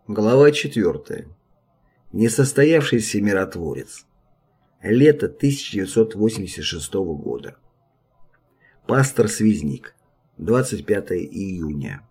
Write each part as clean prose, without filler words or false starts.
Глава 4. Несостоявшийся миротворец. Лето 1986 года. Пастор-связник. 25 июня.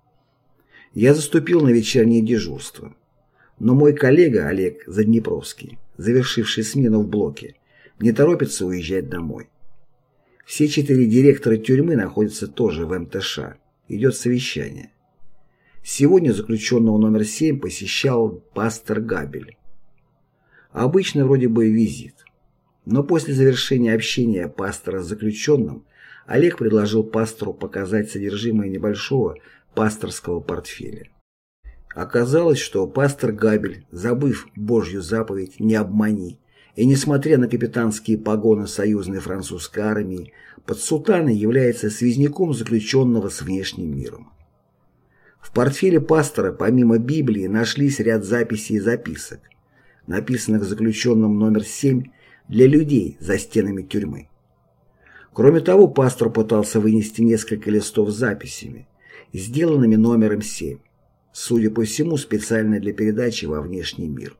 Я заступил на вечернее дежурство. Но мой коллега Олег Заднепровский, завершивший смену в блоке, не торопится уезжать домой. Все 4 директора тюрьмы находятся тоже в МТШ. Идет совещание. Сегодня заключенного номер 7 посещал пастор Габель. Обычно вроде бы визит. Но после завершения общения пастора с заключенным Олег предложил пастору показать содержимое небольшого пасторского портфеля. Оказалось, что пастор Габель, забыв Божью заповедь «не обмани», и несмотря на капитанские погоны союзной французской армии, под сутаной является связняком заключенного с внешним миром. В портфеле пастора помимо Библии нашлись ряд записей и записок, написанных заключенным номер 7 для людей за стенами тюрьмы. Кроме того, пастор пытался вынести несколько листов с записями, сделанными номером 7, судя по всему, специально для передачи во внешний мир.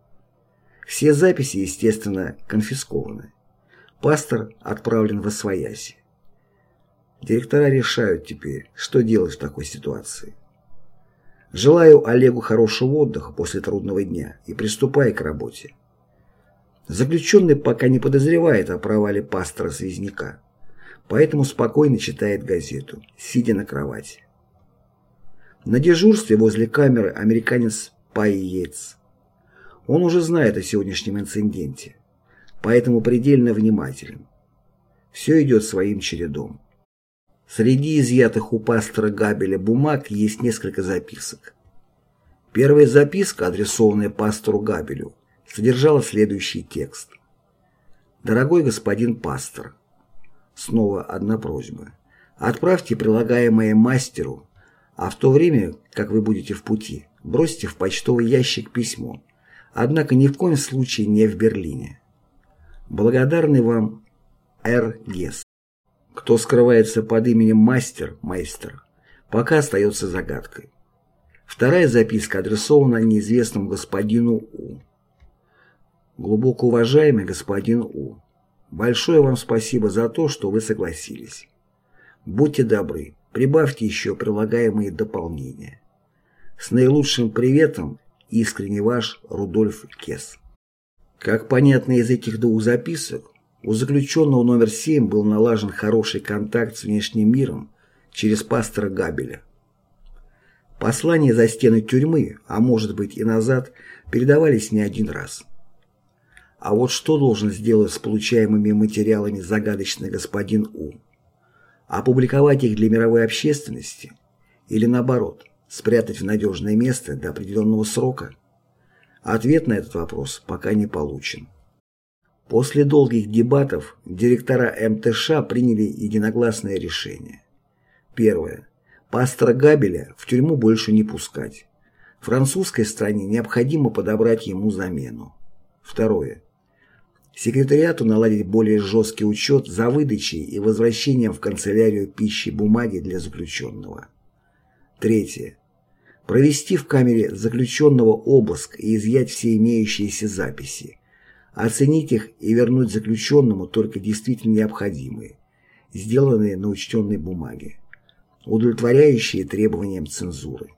Все записи, естественно, конфискованы. Пастор отправлен восвояси. Директора решают теперь, что делать в такой ситуации. Желаю Олегу хорошего отдыха после трудного дня и приступай к работе. Заключенный пока не подозревает о провале пастора-связняка, поэтому спокойно читает газету, сидя на кровати. На дежурстве возле камеры американец Пай Йейтс. Он уже знает о сегодняшнем инциденте, поэтому предельно внимателен. Все идет своим чередом. Среди изъятых у пастора Габеля бумаг есть несколько записок. Первая записка, адресованная пастору Габелю, содержала следующий текст. «Дорогой господин пастор, снова одна просьба. Отправьте прилагаемое мастеру, а в то время, как вы будете в пути, бросьте в почтовый ящик письмо, однако ни в коем случае не в Берлине. Благодарный вам Р. Гесс». Кто скрывается под именем майстер, пока остается загадкой. Вторая записка адресована неизвестному господину У. Глубоко уважаемый господин У, большое вам спасибо за то, что вы согласились. Будьте добры, прибавьте еще прилагаемые дополнения. С наилучшим приветом, искренне ваш Рудольф Кесс. Как понятно из этих двух записок, у заключенного номер 7 был налажен хороший контакт с внешним миром через пастора Габеля. Послания за стены тюрьмы, а может быть и назад, передавались не один раз. А вот что должен сделать с получаемыми материалами загадочный господин У? Опубликовать их для мировой общественности? Или наоборот, спрятать в надежное место до определенного срока? Ответ на этот вопрос пока не получен. После долгих дебатов директора МТШ приняли единогласное решение. Первое. Пастора Габеля в тюрьму больше не пускать. Французской стране необходимо подобрать ему замену. Второе. Секретариату наладить более жесткий учет за выдачей и возвращением в канцелярию пищи бумаги для заключенного. Третье. Провести в камере заключенного обыск и изъять все имеющиеся записи. Оценить их и вернуть заключенному только действительно необходимые, сделанные на учтенной бумаге, удовлетворяющие требованиям цензуры.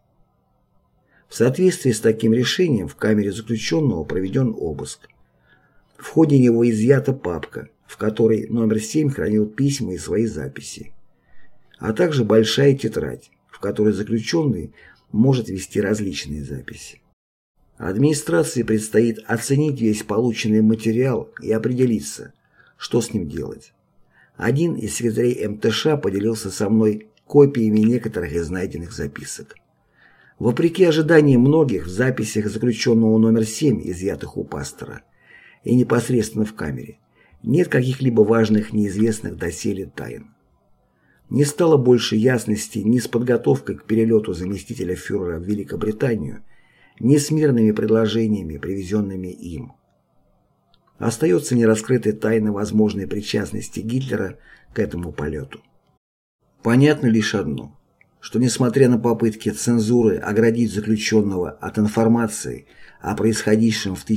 В соответствии с таким решением в камере заключенного проведен обыск. В ходе него изъята папка, в которой номер 7 хранил письма и свои записи, а также большая тетрадь, в которой заключенный может вести различные записи. Администрации предстоит оценить весь полученный материал и определиться, что с ним делать. Один из секретарей МТШ поделился со мной копиями некоторых из найденных записок. Вопреки ожиданиям многих, в записях заключенного номер 7, изъятых у пастора, и непосредственно в камере, нет каких-либо важных неизвестных доселе тайн. Не стало больше ясности ни с подготовкой к перелету заместителя фюрера в Великобританию, ни с мирными предложениями, привезенными им. Остается нераскрытой тайна возможной причастности Гитлера к этому полету. Понятно лишь одно. что, несмотря на попытки цензуры оградить заключенного от информации о происходившем в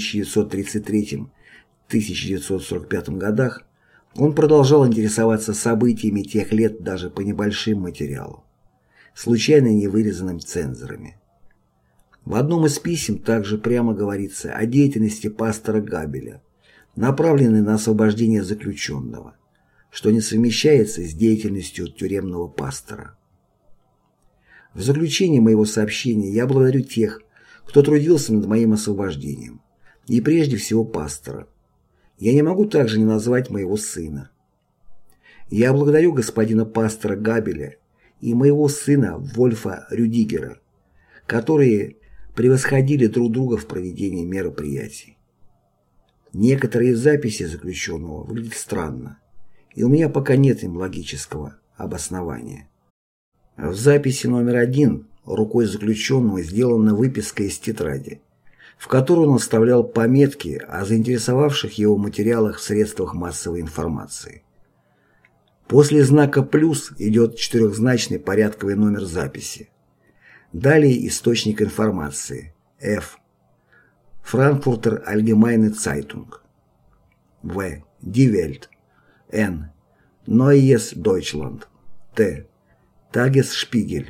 1933-1945 годах, он продолжал интересоваться событиями тех лет даже по небольшим материалам, случайно не вырезанным цензорами. В одном из писем также прямо говорится о деятельности пастора Габеля, направленной на освобождение заключенного, что не совмещается с деятельностью тюремного пастора. В заключение моего сообщения я благодарю тех, кто трудился над моим освобождением, и прежде всего пастора. Я не могу также не назвать моего сына. Я благодарю господина пастора Габеля и моего сына Вольфа Рюдигера, которые превосходили друг друга в проведении мероприятий. Некоторые записи заключенного выглядят странно, и у меня пока нет им логического обоснования. В записи номер 1 рукой заключенного сделана выписка из тетради, в которой он оставлял пометки о заинтересовавших его материалах в средствах массовой информации. После знака «плюс» идет четырехзначный порядковый номер записи. Далее источник информации F. Frankfurter Allgemeine Zeitung. В. Die Welt. Н. Neues Deutschland. Т. Tagesspiegel.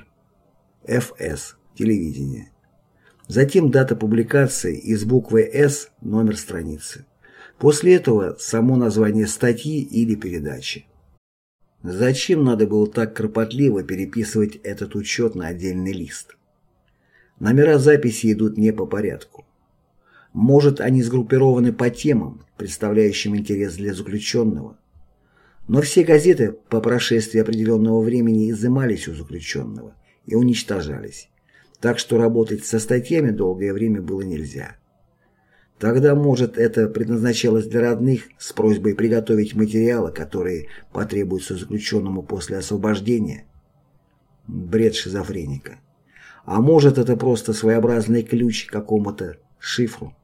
ФС. Телевидение. Затем дата публикации и с буквой «С» номер страницы. После этого само название статьи или передачи. Зачем надо было так кропотливо переписывать этот учет на отдельный лист? Номера записи идут не по порядку. Может, они сгруппированы по темам, представляющим интерес для заключенного. Но все газеты по прошествии определенного времени изымались у заключенного и уничтожались, так что работать со статьями долгое время было нельзя. Тогда, может, это предназначалось для родных с просьбой приготовить материалы, которые потребуются заключенному после освобождения? Бред шизофреника. А может, это просто своеобразный ключ к какому-то шифру?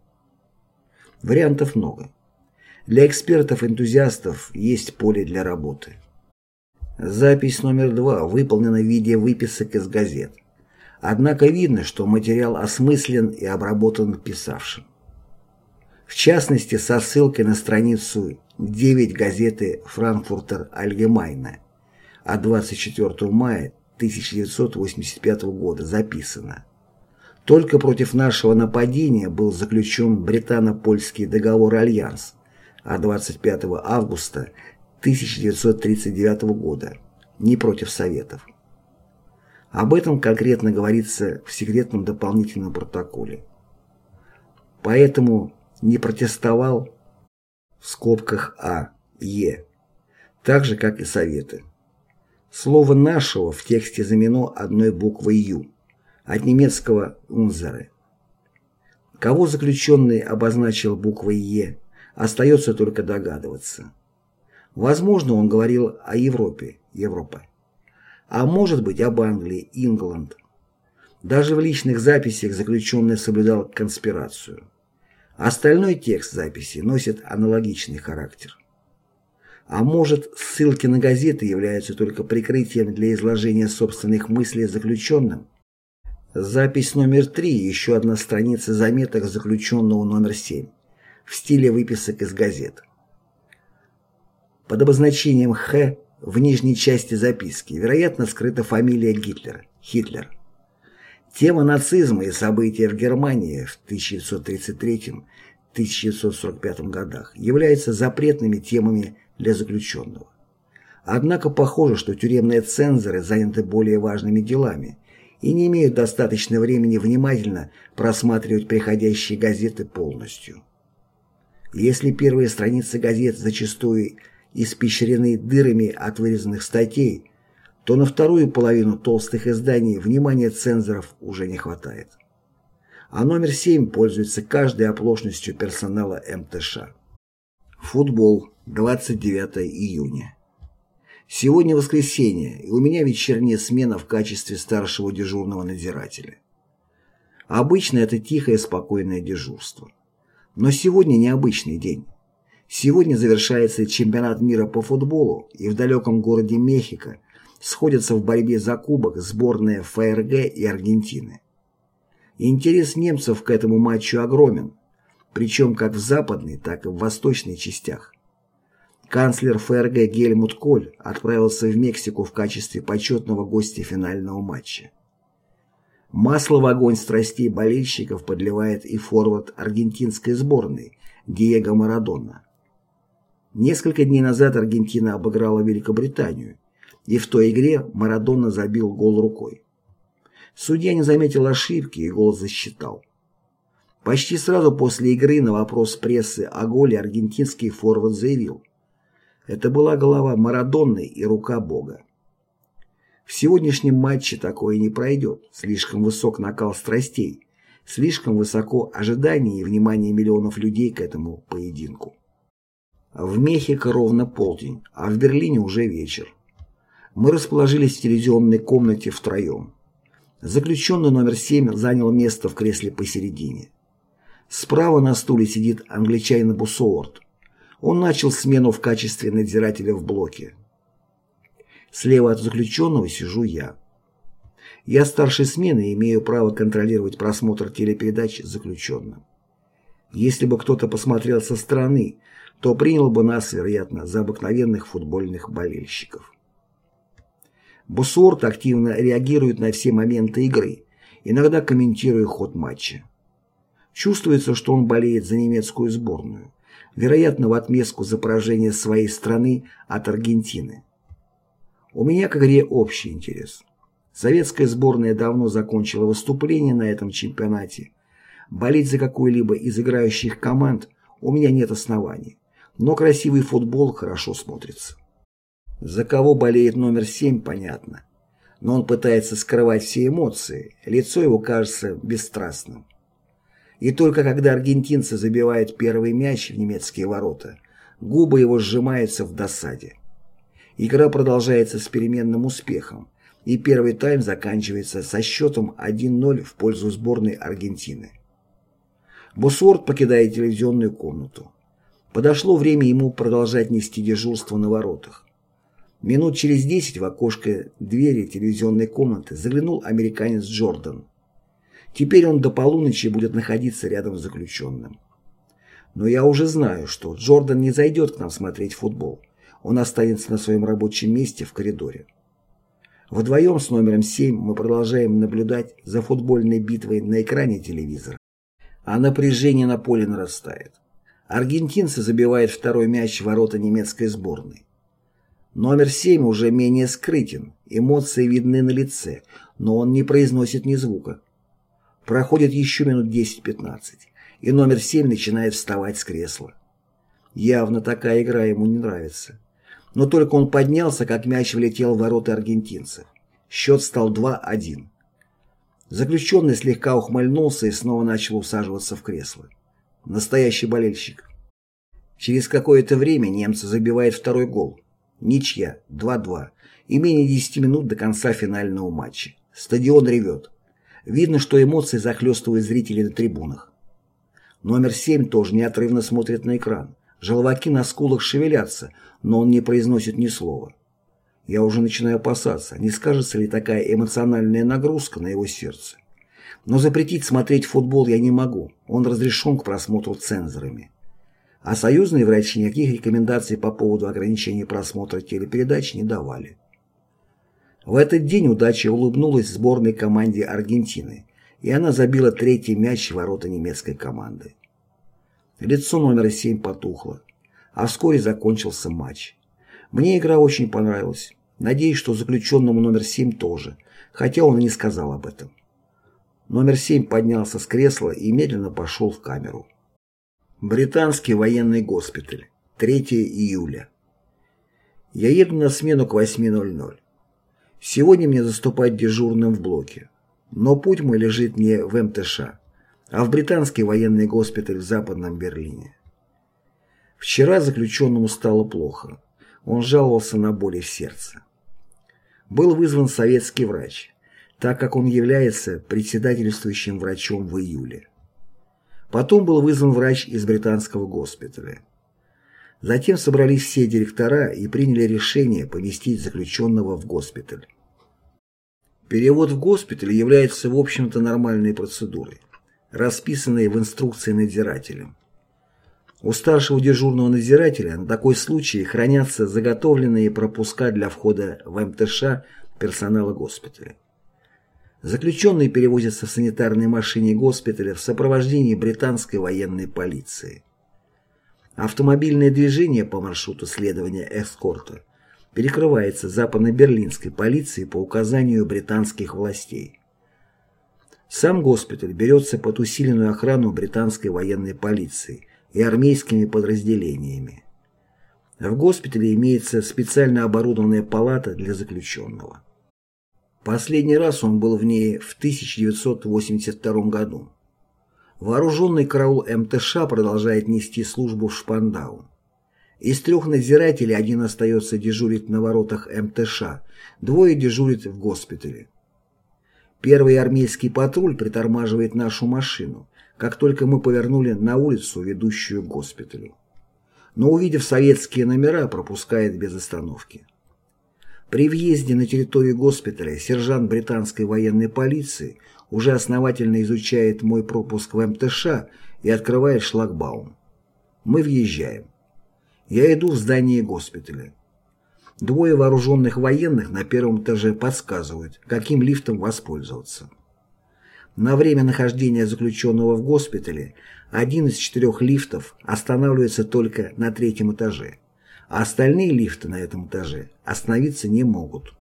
Вариантов много. Для экспертов-энтузиастов есть поле для работы. Запись номер 2 выполнена в виде выписок из газет. Однако видно, что материал осмыслен и обработан писавшим. В частности, со ссылкой на страницу 9 газеты «Франкфуртер Allgemeine» от 24 мая 1985 года записано: «Только против нашего нападения был заключен британо-польский договор «Альянс» от 25 августа 1939 года, не против Советов». Об этом конкретно говорится в секретном дополнительном протоколе. Поэтому не протестовал в скобках А. Е. Так же, как и Советы. Слово «нашего» в тексте заменено одной буквой «ю» от немецкого «унзере». Кого заключенный обозначил буквой «е», остается только догадываться. Возможно, он говорил о Европе, Европа. А может быть, об Англии, Ингланд. Даже в личных записях заключенный соблюдал конспирацию. Остальной текст записи носит аналогичный характер. А может, ссылки на газеты являются только прикрытием для изложения собственных мыслей заключенным? Запись номер 3 – еще одна страница заметок заключенного номер 7 в стиле выписок из газет. Под обозначением «Х» в нижней части записки, вероятно, скрыта фамилия Гитлера – Хитлер. Тема нацизма и события в Германии в 1933-1945 годах являются запретными темами для заключенного. Однако похоже, что тюремные цензоры заняты более важными делами и не имеют достаточно времени внимательно просматривать приходящие газеты полностью. Если первые страницы газет зачастую испещрены дырами от вырезанных статей, то на вторую половину толстых изданий внимания цензоров уже не хватает. А номер 7 пользуется каждой оплошностью персонала МТШ. Футбол, 29 июня. Сегодня воскресенье, и у меня вечерняя смена в качестве старшего дежурного надзирателя. Обычно это тихое, спокойное дежурство. Но сегодня необычный день. Сегодня завершается чемпионат мира по футболу, и в далеком городе Мехико сходятся в борьбе за кубок сборные ФРГ и Аргентины. Интерес немцев к этому матчу огромен, причем как в западной, так и в восточной частях. Канцлер ФРГ Гельмут Коль отправился в Мексику в качестве почетного гостя финального матча. Масло в огонь страстей болельщиков подливает и форвард аргентинской сборной Диего Марадона. Несколько дней назад Аргентина обыграла Великобританию, и в той игре Марадона забил гол рукой. Судья не заметил ошибки и гол засчитал. Почти сразу после игры на вопрос прессы о голе аргентинский форвард заявил: «Это была голова Марадоны и рука Бога». В сегодняшнем матче такое не пройдет, слишком высок накал страстей, слишком высоко ожидание и внимание миллионов людей к этому поединку. В Мехико ровно полдень, а в Берлине уже вечер. Мы расположились в телевизионной комнате втроем. Заключенный номер 7 занял место в кресле посередине. Справа на стуле сидит англичанин Босуорт. Он начал смену в качестве надзирателя в блоке. Слева от заключенного сижу я. Я старшей смены и имею право контролировать просмотр телепередач с заключенным. Если бы кто-то посмотрел со стороны, то принял бы нас, вероятно, за обыкновенных футбольных болельщиков. Босуорт активно реагирует на все моменты игры, иногда комментируя ход матча. Чувствуется, что он болеет за немецкую сборную, вероятно, в отместку за поражение своей страны от Аргентины. У меня к игре общий интерес. Советская сборная давно закончила выступление на этом чемпионате. Болеть за какую-либо из играющих команд у меня нет оснований, но красивый футбол хорошо смотрится. За кого болеет номер 7, понятно. Но он пытается скрывать все эмоции, лицо его кажется бесстрастным. И только когда аргентинцы забивают первый мяч в немецкие ворота, губы его сжимаются в досаде. Игра продолжается с переменным успехом, и первый тайм заканчивается со счетом 1-0 в пользу сборной Аргентины. Босуорт покидает телевизионную комнату. Подошло время ему продолжать нести дежурство на воротах. Минут через 10 в окошко двери телевизионной комнаты заглянул американец Джордан. Теперь он до полуночи будет находиться рядом с заключенным. Но я уже знаю, что Джордан не зайдет к нам смотреть футбол. Он останется на своем рабочем месте в коридоре. Вдвоем с номером 7 мы продолжаем наблюдать за футбольной битвой на экране телевизора. А напряжение на поле нарастает. Аргентинцы забивают второй мяч в ворота немецкой сборной. Номер 7 уже менее скрытен, эмоции видны на лице, но он не произносит ни звука. Проходит еще минут 10-15, и номер 7 начинает вставать с кресла. Явно такая игра ему не нравится. Но только он поднялся, как мяч влетел в ворота аргентинцев. Счет стал 2-1. Заключенный слегка ухмыльнулся и снова начал усаживаться в кресло. Настоящий болельщик. Через какое-то время немцы забивают второй гол. Ничья, 2-2, и менее 10 минут до конца финального матча. Стадион ревет. Видно, что эмоции захлестывают зрителей на трибунах. Номер 7 тоже неотрывно смотрит на экран. Желваки на скулах шевелятся, но он не произносит ни слова. Я уже начинаю опасаться, не скажется ли такая эмоциональная нагрузка на его сердце. Но запретить смотреть футбол я не могу, он разрешен к просмотру цензорами. А союзные врачи никаких рекомендаций по поводу ограничения просмотра телепередач не давали. В этот день удача улыбнулась сборной команде Аргентины, и она забила третий мяч в ворота немецкой команды. Лицо номера 7 потухло, а вскоре закончился матч. Мне игра очень понравилась. Надеюсь, что заключенному номер 7 тоже, хотя он и не сказал об этом. Номер 7 поднялся с кресла и медленно пошел в камеру. Британский военный госпиталь. 3 июля. Я еду на смену к 8:00. Сегодня мне заступать дежурным в блоке. Но путь мой лежит не в МТШ, а в британский военный госпиталь в Западном Берлине. Вчера заключенному стало плохо. Он жаловался на боли в сердце. Был вызван советский врач, так как он является председательствующим врачом в июле. Потом был вызван врач из британского госпиталя. Затем собрались все директора и приняли решение поместить заключенного в госпиталь. Перевод в госпиталь является, в общем-то, нормальной процедурой, расписанной в инструкции надзирателем. У старшего дежурного надзирателя на такой случай хранятся заготовленные пропуска для входа в МТШ персонала госпиталя. Заключенный перевозится в санитарной машине госпиталя в сопровождении британской военной полиции. Автомобильное движение по маршруту следования эскорта перекрывается западно-берлинской полицией по указанию британских властей. Сам госпиталь берется под усиленную охрану британской военной полиции и армейскими подразделениями. В госпитале имеется специально оборудованная палата для заключенного. Последний раз он был в ней в 1982 году. Вооруженный караул МТШ продолжает нести службу в Шпандау. Из 3 надзирателей 1 остается дежурить на воротах МТШ, 2 дежурят в госпитале. Первый армейский патруль притормаживает нашу машину, как только мы повернули на улицу, ведущую к госпиталю. Но, увидев советские номера, пропускает без остановки. При въезде на территорию госпиталя сержант британской военной полиции уже основательно изучает мой пропуск в МТШ и открывает шлагбаум. Мы въезжаем. Я иду в здание госпиталя. 2 вооруженных военных на первом этаже подсказывают, каким лифтом воспользоваться. На время нахождения заключенного в госпитале 1 из 4 лифтов останавливается только на 3-м этаже, а остальные лифты на этом этаже остановиться не могут.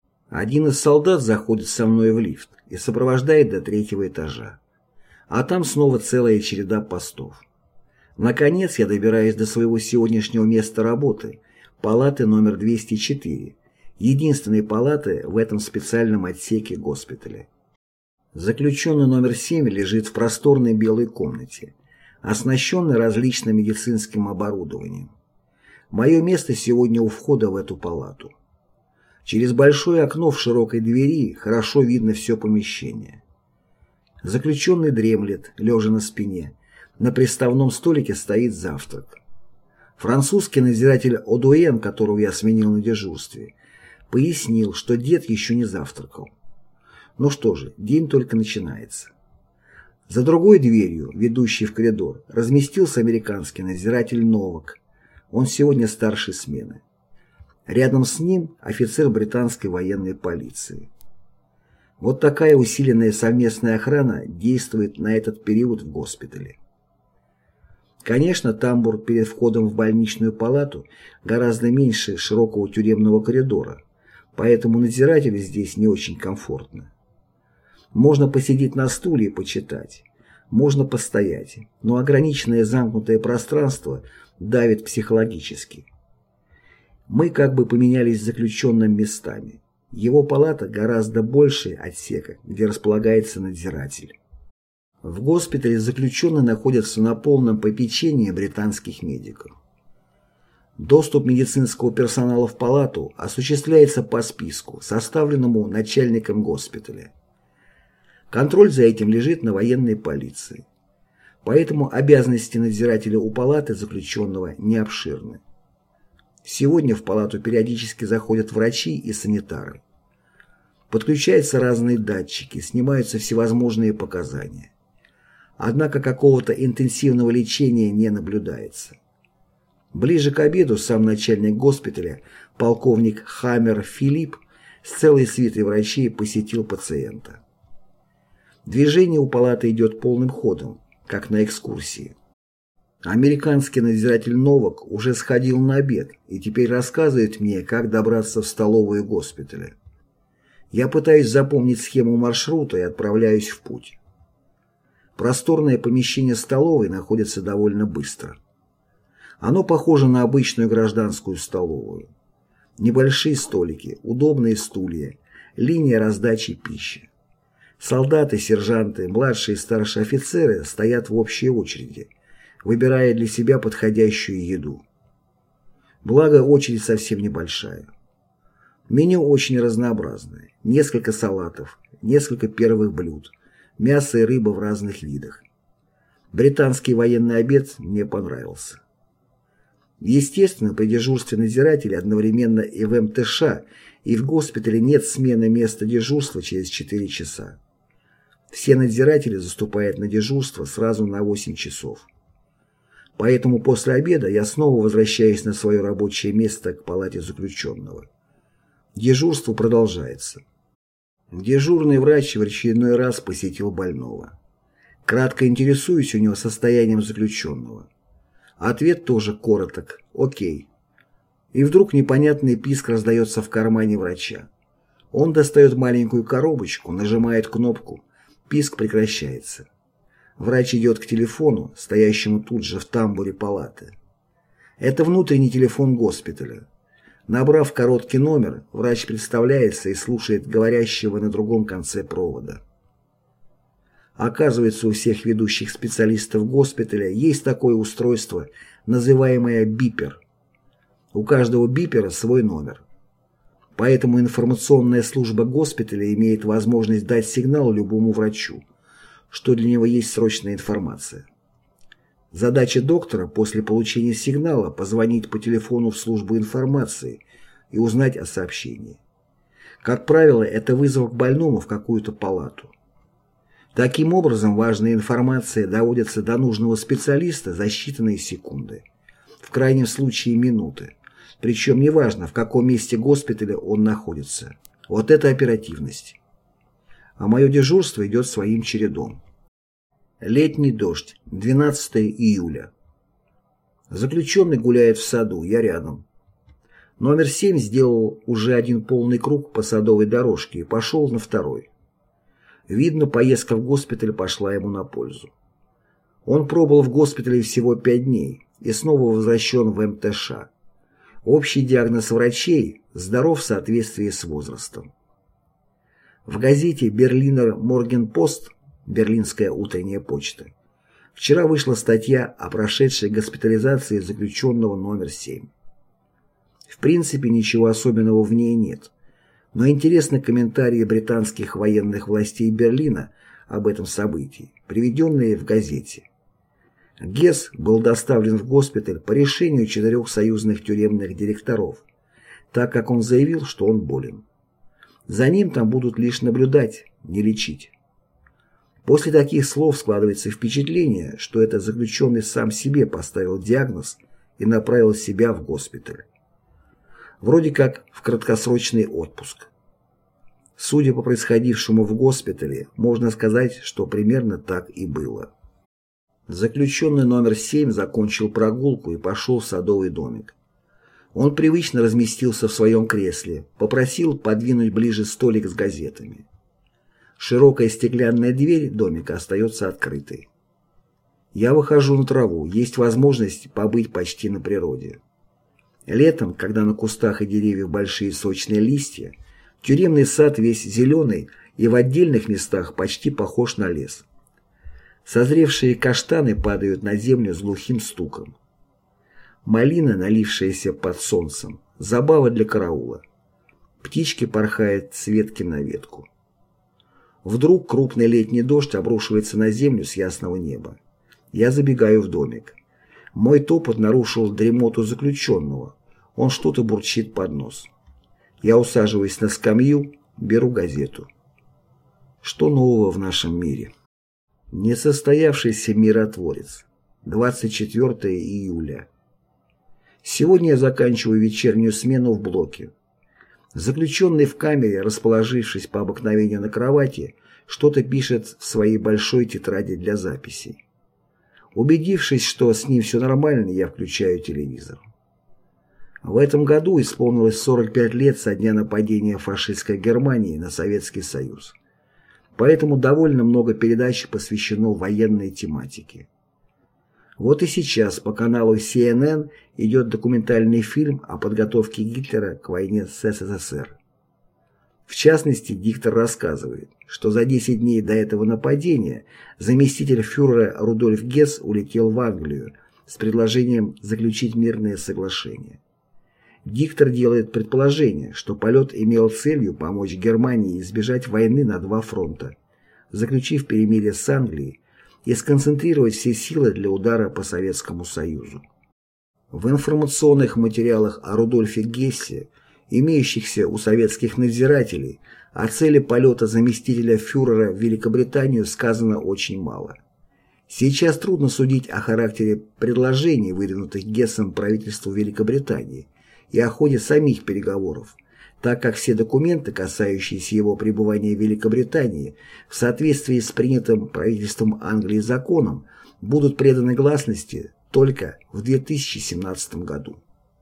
1 из солдат заходит со мной в лифт и сопровождает до 3-го этажа. А там снова целая череда постов. Наконец я добираюсь до своего сегодняшнего места работы, палаты номер 204, единственной палаты в этом специальном отсеке госпиталя. Заключенный номер 7 лежит в просторной белой комнате, оснащенной различным медицинским оборудованием. Мое место сегодня у входа в эту палату. Через большое окно в широкой двери хорошо видно все помещение. Заключенный дремлет, лежа на спине. На приставном столике стоит завтрак. Французский надзиратель Одуэн, которого я сменил на дежурстве, пояснил, что дед еще не завтракал. Ну что же, день только начинается. За другой дверью, ведущей в коридор, разместился американский надзиратель Новак. Он сегодня старшей смены. Рядом с ним офицер британской военной полиции. Вот такая усиленная совместная охрана действует на этот период в госпитале. Конечно, тамбур перед входом в больничную палату гораздо меньше широкого тюремного коридора, поэтому надзирателю здесь не очень комфортно. Можно посидеть на стуле и почитать, можно постоять, но ограниченное замкнутое пространство давит психологически. Мы как бы поменялись с заключенным местами. Его палата гораздо больше отсека, где располагается надзиратель. В госпитале заключенные находятся на полном попечении британских медиков. Доступ медицинского персонала в палату осуществляется по списку, составленному начальником госпиталя. Контроль за этим лежит на военной полиции. Поэтому обязанности надзирателя у палаты заключенного не обширны. Сегодня в палату периодически заходят врачи и санитары. Подключаются разные датчики, снимаются всевозможные показания. Однако какого-то интенсивного лечения не наблюдается. Ближе к обеду сам начальник госпиталя, полковник Хаммер Филипп, с целой свитой врачей посетил пациента. Движение у палаты идет полным ходом, как на экскурсии. Американский надзиратель Новак уже сходил на обед и теперь рассказывает мне, как добраться в столовую госпиталя. Я пытаюсь запомнить схему маршрута и отправляюсь в путь. Просторное помещение столовой находится довольно быстро. Оно похоже на обычную гражданскую столовую. Небольшие столики, удобные стулья, линия раздачи пищи. Солдаты, сержанты, младшие и старшие офицеры стоят в общей очереди, выбирая для себя подходящую еду. Благо, очередь совсем небольшая. Меню очень разнообразное. Несколько салатов, несколько первых блюд, мясо и рыба в разных видах. Британский военный обед мне понравился. Естественно, при дежурстве надзирателя одновременно и в МТШ, и в госпитале нет смены места дежурства через 4 часа. Все надзиратели заступают на дежурство сразу на 8 часов. Поэтому после обеда я снова возвращаюсь на свое рабочее место к палате заключенного. Дежурство продолжается. Дежурный врач в очередной раз посетил больного. Кратко интересуюсь у него состоянием заключенного. Ответ тоже короток: «Окей». И вдруг непонятный писк раздается в кармане врача. Он достает маленькую коробочку, нажимает кнопку, писк прекращается. Врач идет к телефону, стоящему тут же в тамбуре палаты. Это внутренний телефон госпиталя. Набрав короткий номер, врач представляется и слушает говорящего на другом конце провода. Оказывается, у всех ведущих специалистов госпиталя есть такое устройство, называемое бипер. У каждого бипера свой номер. Поэтому информационная служба госпиталя имеет возможность дать сигнал любому врачу, что для него есть срочная информация. Задача доктора после получения сигнала позвонить по телефону в службу информации и узнать о сообщении. Как правило, это вызов к больному в какую-то палату. Таким образом, важная информация доводится до нужного специалиста за считанные секунды, в крайнем случае минуты, причем неважно, в каком месте госпиталя он находится. Вот это оперативность. А мое дежурство идет своим чередом. Летний дождь, 12 июля. Заключенный гуляет в саду, я рядом. Номер 7 сделал уже один полный круг по садовой дорожке и пошел на второй. Видно, поездка в госпиталь пошла ему на пользу. Он пробыл в госпитале всего 5 дней и снова возвращен в МТШ. Общий диагноз врачей – здоров в соответствии с возрастом. В газете «Берлинер Моргенпост» «Берлинская утренняя почта» вчера вышла статья о прошедшей госпитализации заключенного номер 7. В принципе, ничего особенного в ней нет. Но интересны комментарии британских военных властей Берлина об этом событии, приведенные в газете. Гесс был доставлен в госпиталь по решению 4 союзных тюремных директоров, так как он заявил, что он болен. За ним там будут лишь наблюдать, не лечить. После таких слов складывается впечатление, что этот заключенный сам себе поставил диагноз и направил себя в госпиталь. Вроде как в краткосрочный отпуск. Судя по происходившему в госпитале, можно сказать, что примерно так и было. Заключенный номер 7 закончил прогулку и пошел в садовый домик. Он привычно разместился в своем кресле, попросил подвинуть ближе столик с газетами. Широкая стеклянная дверь домика остается открытой. Я выхожу на траву, есть возможность побыть почти на природе. Летом, когда на кустах и деревьях большие сочные листья, тюремный сад весь зеленый и в отдельных местах почти похож на лес. Созревшие каштаны падают на землю с глухим стуком. Малина, налившаяся под солнцем, забава для караула. Птички порхают с ветки на ветку. Вдруг крупный летний дождь обрушивается на землю с ясного неба. Я забегаю в домик. Мой топот нарушил дремоту заключенного. Он что-то бурчит под нос. Я усаживаюсь на скамью, беру газету. Что нового в нашем мире? Несостоявшийся миротворец. 24 июля. Сегодня я заканчиваю вечернюю смену в блоке. Заключенный в камере, расположившись по обыкновению на кровати, что-то пишет в своей большой тетради для записей. Убедившись, что с ним все нормально, я включаю телевизор. В этом году исполнилось 45 лет со дня нападения фашистской Германии на Советский Союз. Поэтому довольно много передач посвящено военной тематике. Вот и сейчас по каналу CNN идет документальный фильм о подготовке Гитлера к войне с СССР. В частности, диктор рассказывает, что за 10 дней до этого нападения заместитель фюрера Рудольф Гесс улетел в Англию с предложением заключить мирное соглашение. Диктор делает предположение, что полет имел целью помочь Германии избежать войны на 2 фронта, заключив перемирие с Англией и сконцентрировать все силы для удара по Советскому Союзу. В информационных материалах о Рудольфе Гессе, имеющихся у советских надзирателей, о цели полета заместителя фюрера в Великобританию сказано очень мало. Сейчас трудно судить о характере предложений, выдвинутых Гессом правительству Великобритании, и о ходе самих переговоров, так как все документы, касающиеся его пребывания в Великобритании, в соответствии с принятым правительством Англии законом, будут преданы гласности только в 2017 году.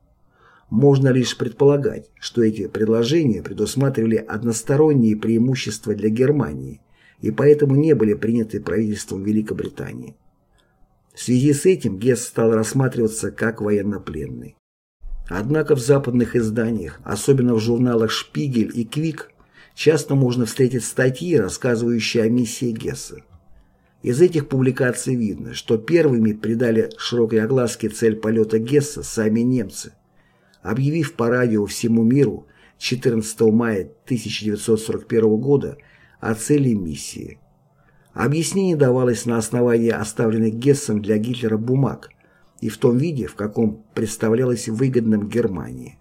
Можно лишь предполагать, что эти предложения предусматривали односторонние преимущества для Германии и поэтому не были приняты правительством Великобритании. В связи с этим Гесс стал рассматриваться как военнопленный. Однако в западных изданиях, особенно в журналах «Шпигель» и «Квик», часто можно встретить статьи, рассказывающие о миссии Гесса. Из этих публикаций видно, что первыми придали широкой огласке цель полета Гесса сами немцы, объявив по радио всему миру 14 мая 1941 года о цели миссии. Объяснение давалось на основании оставленных Гессом для Гитлера бумаг и в том виде, в каком представлялось выгодным Германии.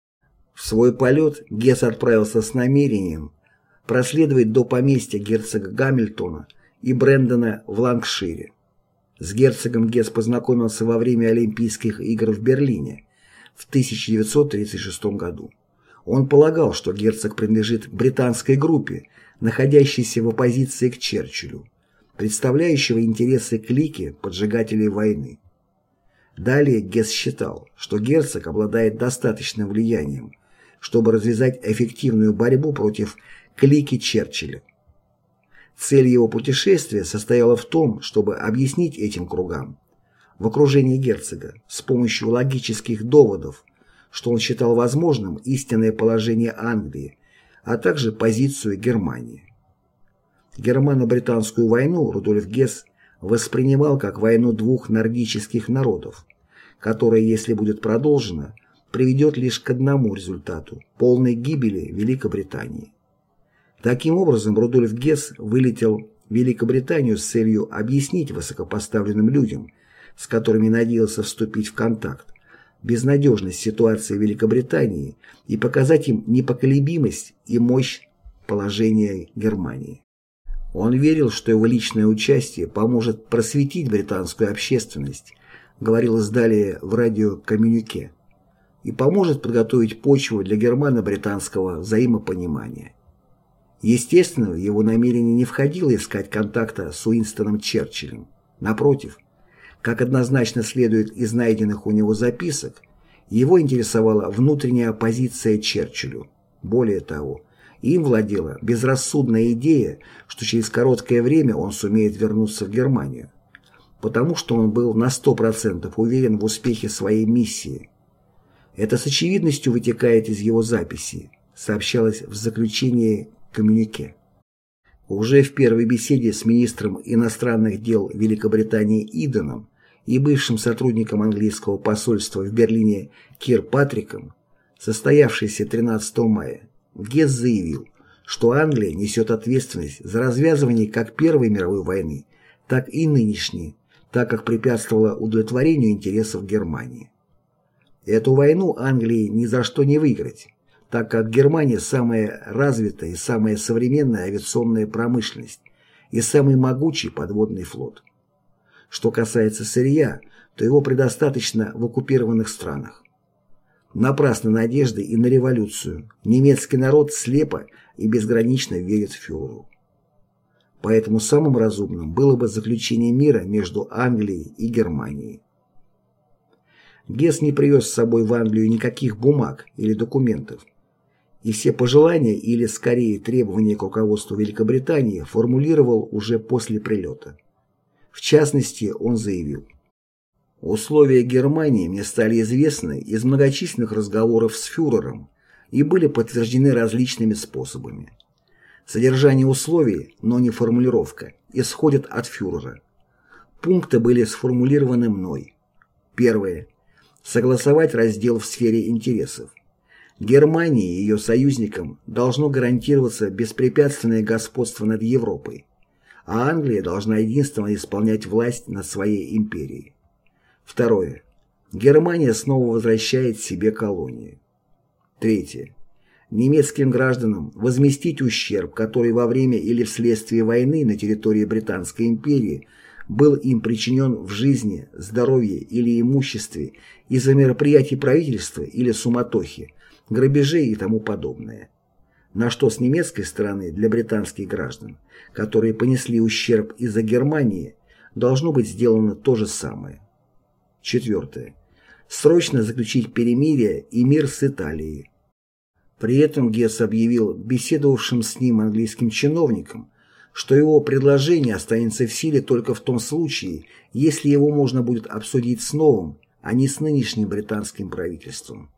В свой полет Гесс отправился с намерением проследовать до поместья герцога Гамильтона и Брэндона в Ланкшире. С герцогом Гесс познакомился во время Олимпийских игр в Берлине в 1936 году. Он полагал, что герцог принадлежит к британской группе, находящейся в оппозиции к Черчиллю, представляющего интересы клики поджигателей войны. Далее Гесс считал, что герцог обладает достаточным влиянием, чтобы развязать эффективную борьбу против клики Черчилля. Цель его путешествия состояла в том, чтобы объяснить этим кругам, в окружении герцога, с помощью логических доводов, что он считал возможным истинное положение Англии, а также позицию Германии. Германо-британскую войну Рудольф Гесс воспринимал как войну двух нордических народов, которая, если будет продолжена, приведет лишь к одному результату – полной гибели Великобритании. Таким образом, Рудольф Гесс вылетел в Великобританию с целью объяснить высокопоставленным людям, с которыми надеялся вступить в контакт, безнадежность ситуации в Великобритании и показать им непоколебимость и мощь положения Германии. Он верил, что его личное участие поможет просветить британскую общественность, говорилось далее в радиокоммюнике, и поможет подготовить почву для германо-британского взаимопонимания. Естественно, в его намерение не входило искать контакта с Уинстоном Черчиллем. Напротив, как однозначно следует из найденных у него записок, его интересовала внутренняя оппозиция Черчиллю. Более того, им владела безрассудная идея, что через короткое время он сумеет вернуться в Германию, потому что он был на 100% уверен в успехе своей миссии. Это с очевидностью вытекает из его записей, сообщалось в заключении коммюнике. Уже в первой беседе с министром иностранных дел Великобритании Иденом и бывшим сотрудником английского посольства в Берлине Кирпатриком, состоявшейся 13 мая, Гесс заявил, что Англия несет ответственность за развязывание как Первой мировой войны, так и нынешней, так как препятствовала удовлетворению интересов Германии. Эту войну Англии ни за что не выиграть, так как Германия самая развитая и самая современная авиационная промышленность и самый могучий подводный флот. Что касается сырья, то его предостаточно в оккупированных странах. Напрасны надежды и на революцию. Немецкий народ слепо и безгранично верит фюреру. Поэтому самым разумным было бы заключение мира между Англией и Германией. Гесс не привез с собой в Англию никаких бумаг или документов, и все пожелания или, скорее, требования к руководству Великобритании формулировал уже после прилета. В частности, он заявил: «Условия Германии мне стали известны из многочисленных разговоров с фюрером и были подтверждены различными способами. Содержание условий, но не формулировка, исходят от фюрера. Пункты были сформулированы мной. Первое. Согласовать раздел в сфере интересов. Германии и ее союзникам должно гарантироваться беспрепятственное господство над Европой, а Англия должна единственно исполнять власть над своей империей. Второе. Германия снова возвращает себе колонии. Третье. Немецким гражданам возместить ущерб, который во время или вследствие войны на территории Британской империи был им причинен в жизни, здоровье или имуществе из-за мероприятий правительства или суматохи, грабежей и тому подобное. На что с немецкой стороны для британских граждан, которые понесли ущерб из-за Германии, должно быть сделано то же самое. Четвертое. Срочно заключить перемирие и мир с Италией. При этом Гесс объявил беседовавшим с ним английским чиновникам, что его предложение останется в силе только в том случае, если его можно будет обсудить с новым, а не с нынешним британским правительством.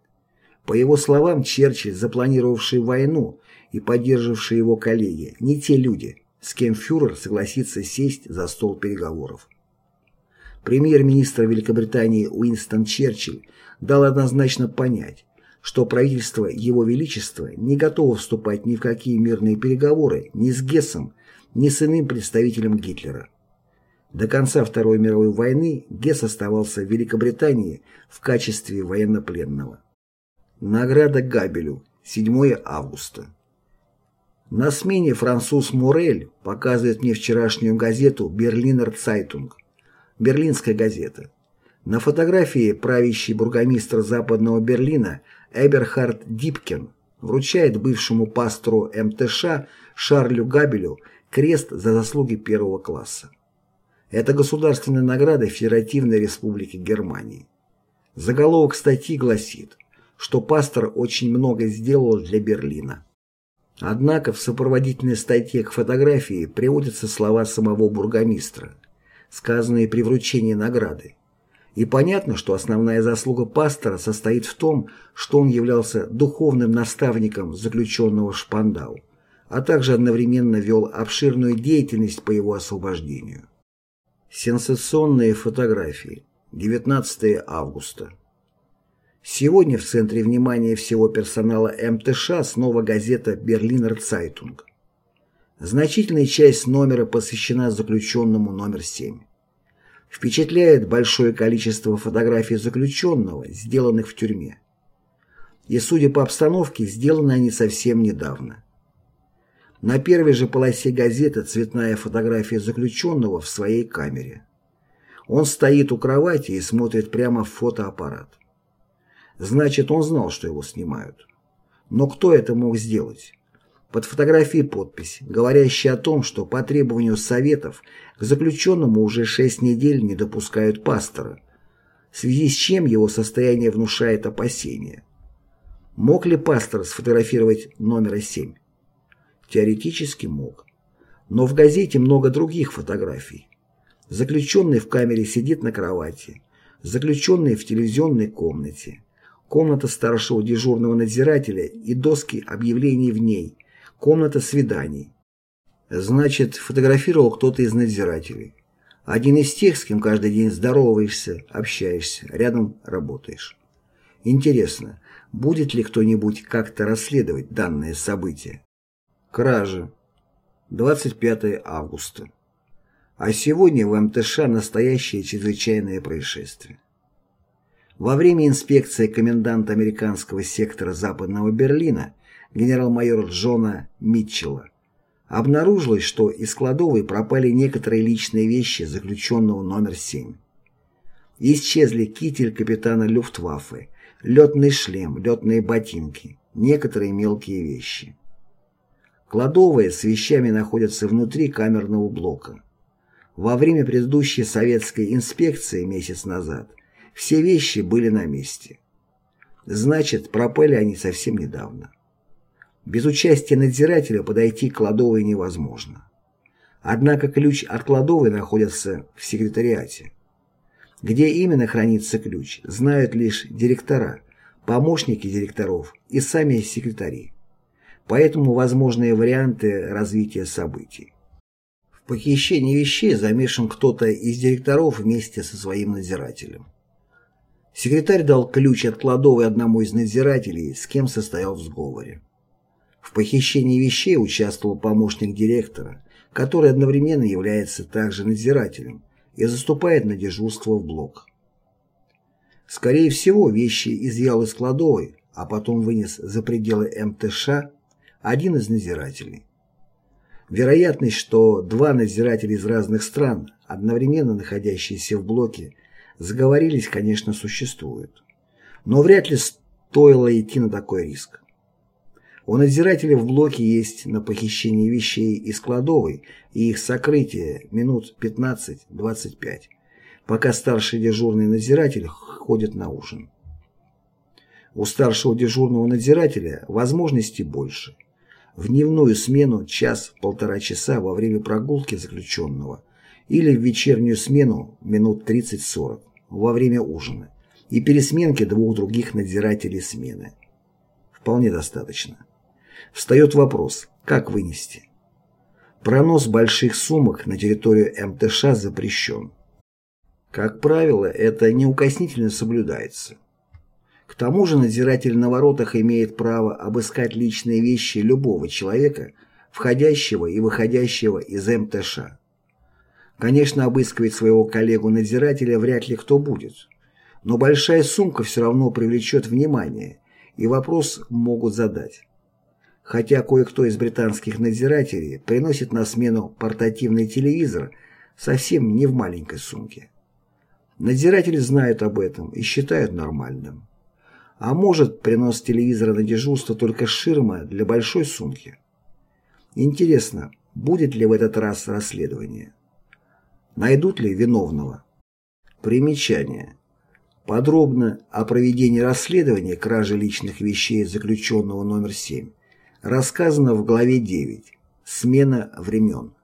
По его словам, Черчилль, запланировавший войну и поддерживавшие его коллеги, не те люди, с кем фюрер согласится сесть за стол переговоров. Премьер-министр Великобритании Уинстон Черчилль дал однозначно понять, что правительство Его Величества не готово вступать ни в какие мирные переговоры ни с Гессом, ни с иным представителем Гитлера. До конца Второй мировой войны Гесс оставался в Великобритании в качестве военнопленного. Награда Габелю. 7 августа. На смене француз Морель показывает мне вчерашнюю газету «Берлинер Цайтунг», берлинская газета. На фотографии правящий бургомистр Западного Берлина Эберхард Дипкен вручает бывшему пастору МТШ Шарлю Габелю крест за заслуги первого класса. Это государственная награда Федеративной Республики Германии. Заголовок статьи гласит, что пастор очень много сделал для Берлина. Однако в сопроводительной статье к фотографии приводятся слова самого бургомистра, сказанные при вручении награды. И понятно, что основная заслуга пастора состоит в том, что он являлся духовным наставником заключенного в Шпандау, а также одновременно вел обширную деятельность по его освобождению. Сенсационные фотографии. 19 августа. Сегодня в центре внимания всего персонала МТШ снова газета «Берлинер Цайтунг». Значительная часть номера посвящена заключенному номер 7. Впечатляет большое количество фотографий заключенного, сделанных в тюрьме. И, судя по обстановке, сделаны они совсем недавно. На первой же полосе газеты цветная фотография заключенного в своей камере. Он стоит у кровати и смотрит прямо в фотоаппарат. Значит, он знал, что его снимают. Но кто это мог сделать? Под фотографией подпись, говорящая о том, что по требованию Советов к заключенному уже 6 недель не допускают пастора, в связи с чем его состояние внушает опасения. Мог ли пастор сфотографировать номера 7? Теоретически мог. Но в газете много других фотографий. Заключенный в камере сидит на кровати, заключенный в телевизионной комнате, комната старшего дежурного надзирателя и доски объявлений в ней, комната свиданий. Значит, фотографировал кто-то из надзирателей. Один из тех, с кем каждый день здороваешься, общаешься, рядом работаешь. Интересно, будет ли кто-нибудь как-то расследовать данное событие? Кража. 25 августа. А сегодня в МТШ настоящее чрезвычайное происшествие. Во время инспекции коменданта американского сектора Западного Берлина генерал-майора Джона Митчелла обнаружилось, что из кладовой пропали некоторые личные вещи заключенного номер 7. Исчезли китель капитана Люфтваффе, летный шлем, летные ботинки, некоторые мелкие вещи. Кладовая с вещами находится внутри камерного блока. Во время предыдущей советской инспекции месяц назад все вещи были на месте. Значит, пропали они совсем недавно. Без участия надзирателя подойти к кладовой невозможно. Однако ключ от кладовой находится в секретариате. Где именно хранится ключ, знают лишь директора, помощники директоров и сами секретари. Поэтому возможные варианты развития событий. В похищении вещей замешан кто-то из директоров вместе со своим надзирателем. Секретарь дал ключ от кладовой одному из надзирателей, с кем состоял в сговоре. В похищении вещей участвовал помощник директора, который одновременно является также надзирателем и заступает на дежурство в блок. Скорее всего, вещи изъял из кладовой, а потом вынес за пределы МТШ один из надзирателей. Вероятность, что два надзирателя из разных стран, одновременно находящиеся в блоке, заговорились, конечно, существует. Но вряд ли стоило идти на такой риск. У надзирателя в блоке есть на похищение вещей из кладовой и их сокрытие минут 15-25, пока старший дежурный надзиратель ходит на ужин. У старшего дежурного надзирателя возможностей больше. В дневную смену час-полтора часа во время прогулки заключенного или в вечернюю смену минут 30-40 во время ужина и пересменки двух других надзирателей смены. Вполне достаточно. Встает вопрос, как вынести? Пронос больших сумок на территорию МТШ запрещен. Как правило, это неукоснительно соблюдается. К тому же надзиратель на воротах имеет право обыскать личные вещи любого человека, входящего и выходящего из МТШ. Конечно, обыскивать своего коллегу-надзирателя вряд ли кто будет, но большая сумка все равно привлечет внимание, и вопрос могут задать. Хотя кое-кто из британских надзирателей приносит на смену портативный телевизор совсем не в маленькой сумке. Надзиратели знают об этом и считают нормальным. А может, принос телевизора на дежурство только ширма для большой сумки? Интересно, будет ли в этот раз расследование? Найдут ли виновного? Примечание. Подробно о проведении расследования кражи личных вещей заключенного номер 7 рассказано в главе 9 «Смена времен».